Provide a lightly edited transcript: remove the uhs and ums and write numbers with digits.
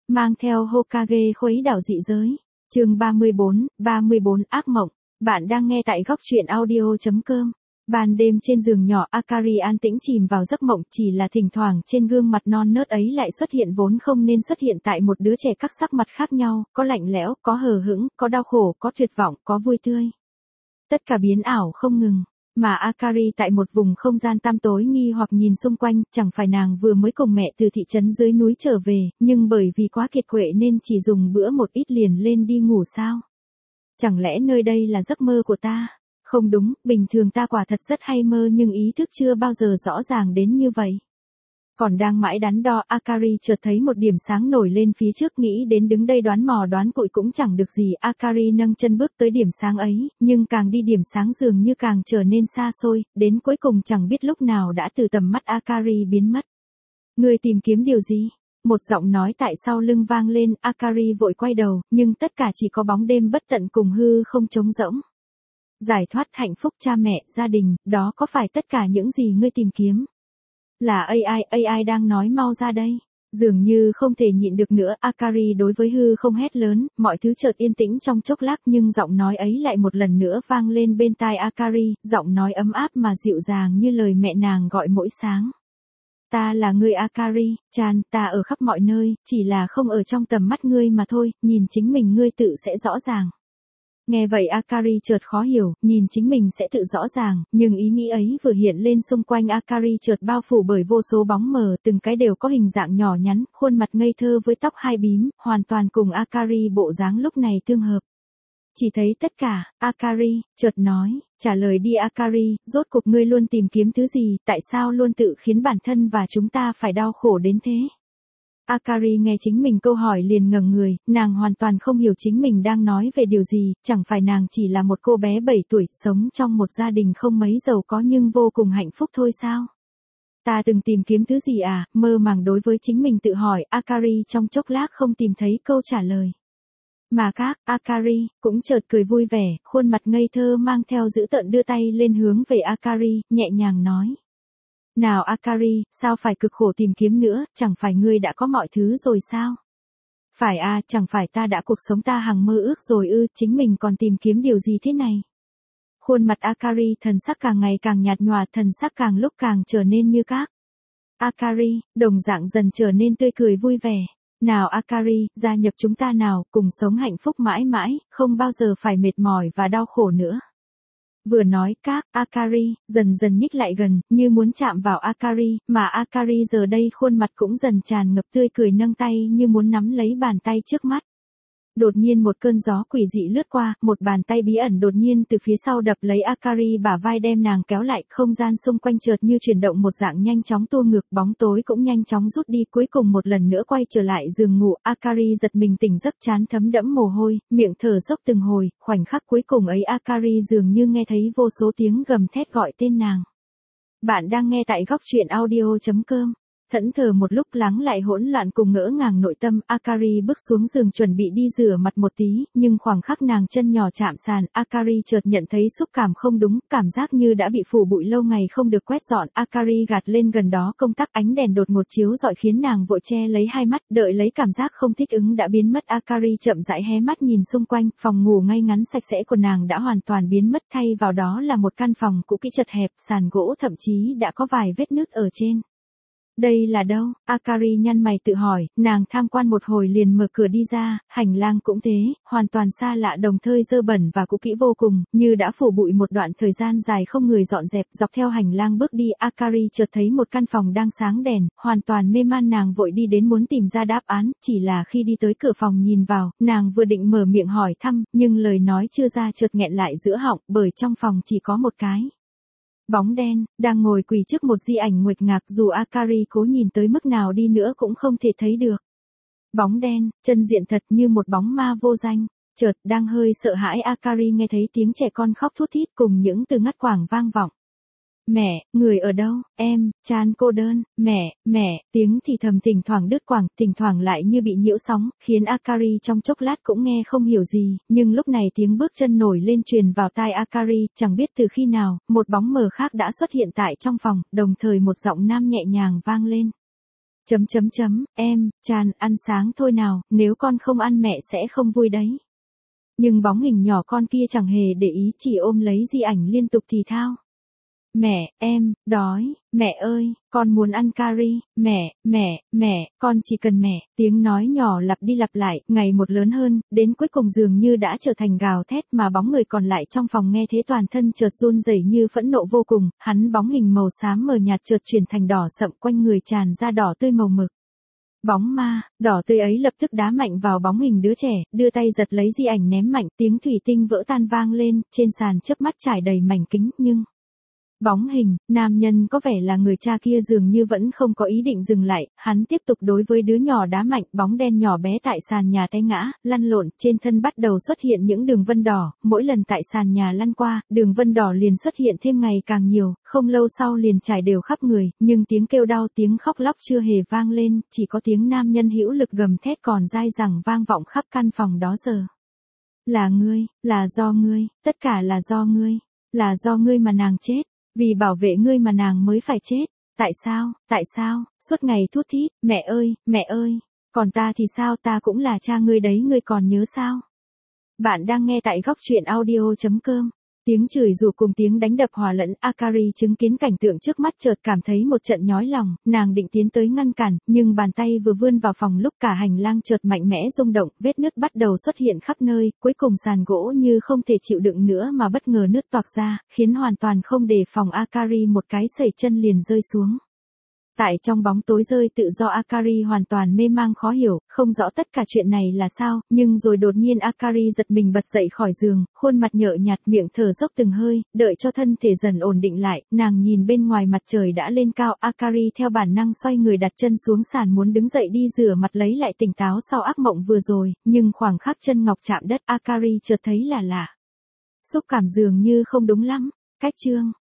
mang theo Hokage khuấy đảo dị giới. Chương 34 ác mộng. Bạn đang nghe tại góc truyện audio.com. Ban đêm trên giường nhỏ Akari an tĩnh chìm vào giấc mộng, chỉ là thỉnh thoảng trên gương mặt non nớt ấy lại xuất hiện vốn không nên xuất hiện tại một đứa trẻ các sắc mặt khác nhau, có lạnh lẽo, có hờ hững, có đau khổ, có tuyệt vọng, có vui tươi. Tất cả biến ảo không ngừng. Mà Akari tại một vùng không gian tăm tối nghi hoặc nhìn xung quanh, chẳng phải nàng vừa mới cùng mẹ từ thị trấn dưới núi trở về, nhưng bởi vì quá kiệt quệ nên chỉ dùng bữa một ít liền lên đi ngủ sao? Chẳng lẽ nơi đây là giấc mơ của ta? Không đúng, bình thường ta quả thật rất hay mơ nhưng ý thức chưa bao giờ rõ ràng đến như vậy. Còn đang mãi đắn đo, Akari chợt thấy một điểm sáng nổi lên phía trước, nghĩ đến đứng đây đoán mò đoán cụi cũng chẳng được gì. Akari nâng chân bước tới điểm sáng ấy, nhưng càng đi điểm sáng dường như càng trở nên xa xôi, đến cuối cùng chẳng biết lúc nào đã từ tầm mắt Akari biến mất. Người tìm kiếm điều gì? Một giọng nói tại sau lưng vang lên, Akari vội quay đầu, nhưng tất cả chỉ có bóng đêm bất tận cùng hư không trống rỗng. Giải thoát, hạnh phúc, cha mẹ, gia đình, đó có phải tất cả những gì ngươi tìm kiếm? Là AI đang nói mau ra đây. Dường như không thể nhịn được nữa, Akari đối với hư không hét lớn, mọi thứ chợt yên tĩnh trong chốc lát nhưng giọng nói ấy lại một lần nữa vang lên bên tai Akari, giọng nói ấm áp mà dịu dàng như lời mẹ nàng gọi mỗi sáng. Ta là ngươi Akari, Chan, ta ở khắp mọi nơi, chỉ là không ở trong tầm mắt ngươi mà thôi, nhìn chính mình ngươi tự sẽ rõ ràng. Nghe vậy Akari chợt khó hiểu, nhìn chính mình sẽ tự rõ ràng, nhưng ý nghĩ ấy vừa hiện lên xung quanh Akari chợt bao phủ bởi vô số bóng mờ, từng cái đều có hình dạng nhỏ nhắn, khuôn mặt ngây thơ với tóc hai bím, hoàn toàn cùng Akari bộ dáng lúc này tương hợp. Chỉ thấy tất cả, Akari, chợt nói, trả lời đi Akari, rốt cuộc ngươi luôn tìm kiếm thứ gì, tại sao luôn tự khiến bản thân và chúng ta phải đau khổ đến thế? Akari nghe chính mình câu hỏi liền ngẩng người, nàng hoàn toàn không hiểu chính mình đang nói về điều gì, chẳng phải nàng chỉ là một cô bé 7 tuổi, sống trong một gia đình không mấy giàu có nhưng vô cùng hạnh phúc thôi sao? Ta từng tìm kiếm thứ gì à? Mơ màng đối với chính mình tự hỏi, Akari trong chốc lát không tìm thấy câu trả lời. Mà khác, Akari cũng chợt cười vui vẻ, khuôn mặt ngây thơ mang theo dữ tợn đưa tay lên hướng về Akari, nhẹ nhàng nói. Nào Akari, sao phải cực khổ tìm kiếm nữa, chẳng phải ngươi đã có mọi thứ rồi sao? Phải à, chẳng phải ta đã cuộc sống ta hằng mơ ước rồi ư, chính mình còn tìm kiếm điều gì thế này? Khuôn mặt Akari thần sắc càng ngày càng nhạt nhòa, thần sắc càng lúc càng trở nên như các. Akari, đồng dạng dần trở nên tươi cười vui vẻ. Nào Akari, gia nhập chúng ta nào, cùng sống hạnh phúc mãi mãi, không bao giờ phải mệt mỏi và đau khổ nữa. Vừa nói các, Akari, dần dần nhích lại gần, như muốn chạm vào Akari, mà Akari giờ đây khuôn mặt cũng dần tràn ngập tươi cười nâng tay như muốn nắm lấy bàn tay trước mắt. Đột nhiên một cơn gió quỷ dị lướt qua, một bàn tay bí ẩn đột nhiên từ phía sau đập lấy Akari bả vai đem nàng kéo lại, không gian xung quanh chợt như chuyển động một dạng nhanh chóng tua ngược, bóng tối cũng nhanh chóng rút đi, cuối cùng một lần nữa quay trở lại giường ngủ. Akari giật mình tỉnh giấc, trán thấm đẫm mồ hôi, miệng thở dốc từng hồi, khoảnh khắc cuối cùng ấy Akari dường như nghe thấy vô số tiếng gầm thét gọi tên nàng. Bạn đang nghe tại góc truyện audio.com. Thẫn thờ một lúc lắng lại hỗn loạn cùng ngỡ ngàng nội tâm, Akari bước xuống giường chuẩn bị đi rửa mặt một tí, nhưng khoảng khắc nàng chân nhỏ chạm sàn, Akari chợt nhận thấy xúc cảm không đúng, cảm giác như đã bị phủ bụi lâu ngày không được quét dọn. Akari gạt lên gần đó công tắc, ánh đèn đột ngột chiếu rọi khiến nàng vội che lấy hai mắt, đợi lấy cảm giác không thích ứng đã biến mất. Akari chậm rãi hé mắt nhìn xung quanh, phòng ngủ ngay ngắn sạch sẽ của nàng đã hoàn toàn biến mất, thay vào đó là một căn phòng cũ kỹ chật hẹp, sàn gỗ thậm chí đã có vài vết nứt ở trên. Đây là đâu? Akari nhăn mày tự hỏi, nàng tham quan một hồi liền mở cửa đi ra, hành lang cũng thế, hoàn toàn xa lạ đồng thời dơ bẩn và cũ kỹ vô cùng, như đã phủ bụi một đoạn thời gian dài không người dọn dẹp. Dọc theo hành lang bước đi, Akari chợt thấy một căn phòng đang sáng đèn, hoàn toàn mê man, nàng vội đi đến muốn tìm ra đáp án, chỉ là khi đi tới cửa phòng nhìn vào, nàng vừa định mở miệng hỏi thăm, nhưng lời nói chưa ra chợt nghẹn lại giữa họng, bởi trong phòng chỉ có một cái bóng đen, đang ngồi quỳ trước một di ảnh nguệch ngạc, dù Akari cố nhìn tới mức nào đi nữa cũng không thể thấy được. Bóng đen, chân diện thật như một bóng ma vô danh. Chợt, đang hơi sợ hãi Akari nghe thấy tiếng trẻ con khóc thút thít cùng những từ ngắt quãng vang vọng. Mẹ, người ở đâu, em, Chan cô đơn, mẹ, tiếng thì thầm thỉnh thoảng đứt quãng, thỉnh thoảng lại như bị nhiễu sóng, khiến Akari trong chốc lát cũng nghe không hiểu gì, nhưng lúc này tiếng bước chân nổi lên truyền vào tai Akari, chẳng biết từ khi nào, một bóng mờ khác đã xuất hiện tại trong phòng, đồng thời một giọng nam nhẹ nhàng vang lên. Chan, ăn sáng thôi nào, nếu con không ăn mẹ sẽ không vui đấy. Nhưng bóng hình nhỏ con kia chẳng hề để ý, chỉ ôm lấy di ảnh liên tục thì thao. Mẹ, em, đói, mẹ ơi, con muốn ăn cari, mẹ, con chỉ cần mẹ. Tiếng nói nhỏ lặp đi lặp lại, ngày một lớn hơn, đến cuối cùng dường như đã trở thành gào thét mà bóng người còn lại trong phòng nghe thế toàn thân chợt run rẩy như phẫn nộ vô cùng, hắn bóng hình màu xám mờ nhạt chợt chuyển thành đỏ sậm quanh người tràn ra đỏ tươi màu mực. Bóng ma, đỏ tươi ấy lập tức đá mạnh vào bóng hình đứa trẻ, đưa tay giật lấy di ảnh ném mạnh, tiếng thủy tinh vỡ tan vang lên, trên sàn chớp mắt trải đầy mảnh kính, nhưng bóng hình, nam nhân có vẻ là người cha kia dường như vẫn không có ý định dừng lại, hắn tiếp tục đối với đứa nhỏ đá mạnh, bóng đen nhỏ bé tại sàn nhà té ngã, lăn lộn, trên thân bắt đầu xuất hiện những đường vân đỏ, mỗi lần tại sàn nhà lăn qua, đường vân đỏ liền xuất hiện thêm ngày càng nhiều, không lâu sau liền trải đều khắp người, nhưng tiếng kêu đau tiếng khóc lóc chưa hề vang lên, chỉ có tiếng nam nhân hữu lực gầm thét còn dai dẳng vang vọng khắp căn phòng đó giờ. Là ngươi, là do ngươi, tất cả là do ngươi mà nàng chết. Vì bảo vệ ngươi mà nàng mới phải chết. Tại sao, suốt ngày thút thít, mẹ ơi, còn ta thì sao, ta cũng là cha ngươi đấy, ngươi còn nhớ sao? Bạn đang nghe tại góc truyện audio.com. Tiếng chửi rủa cùng tiếng đánh đập hòa lẫn, Akari chứng kiến cảnh tượng trước mắt chợt cảm thấy một trận nhói lòng, nàng định tiến tới ngăn cản, nhưng bàn tay vừa vươn vào phòng lúc cả hành lang chợt mạnh mẽ rung động, vết nứt bắt đầu xuất hiện khắp nơi, cuối cùng sàn gỗ như không thể chịu đựng nữa mà bất ngờ nứt toạc ra, khiến hoàn toàn không đề phòng Akari một cái sẩy chân liền rơi xuống. Tại trong bóng tối rơi tự do Akari hoàn toàn mê mang khó hiểu, không rõ tất cả chuyện này là sao, nhưng rồi đột nhiên Akari giật mình bật dậy khỏi giường, khuôn mặt nhợt nhạt miệng thở dốc từng hơi, đợi cho thân thể dần ổn định lại, nàng nhìn bên ngoài mặt trời đã lên cao, Akari theo bản năng xoay người đặt chân xuống sàn muốn đứng dậy đi rửa mặt lấy lại tỉnh táo sau ác mộng vừa rồi, nhưng khoảng khắc chân ngọc chạm đất Akari chợt thấy là lạ. Xúc cảm dường như không đúng lắm, cách chương.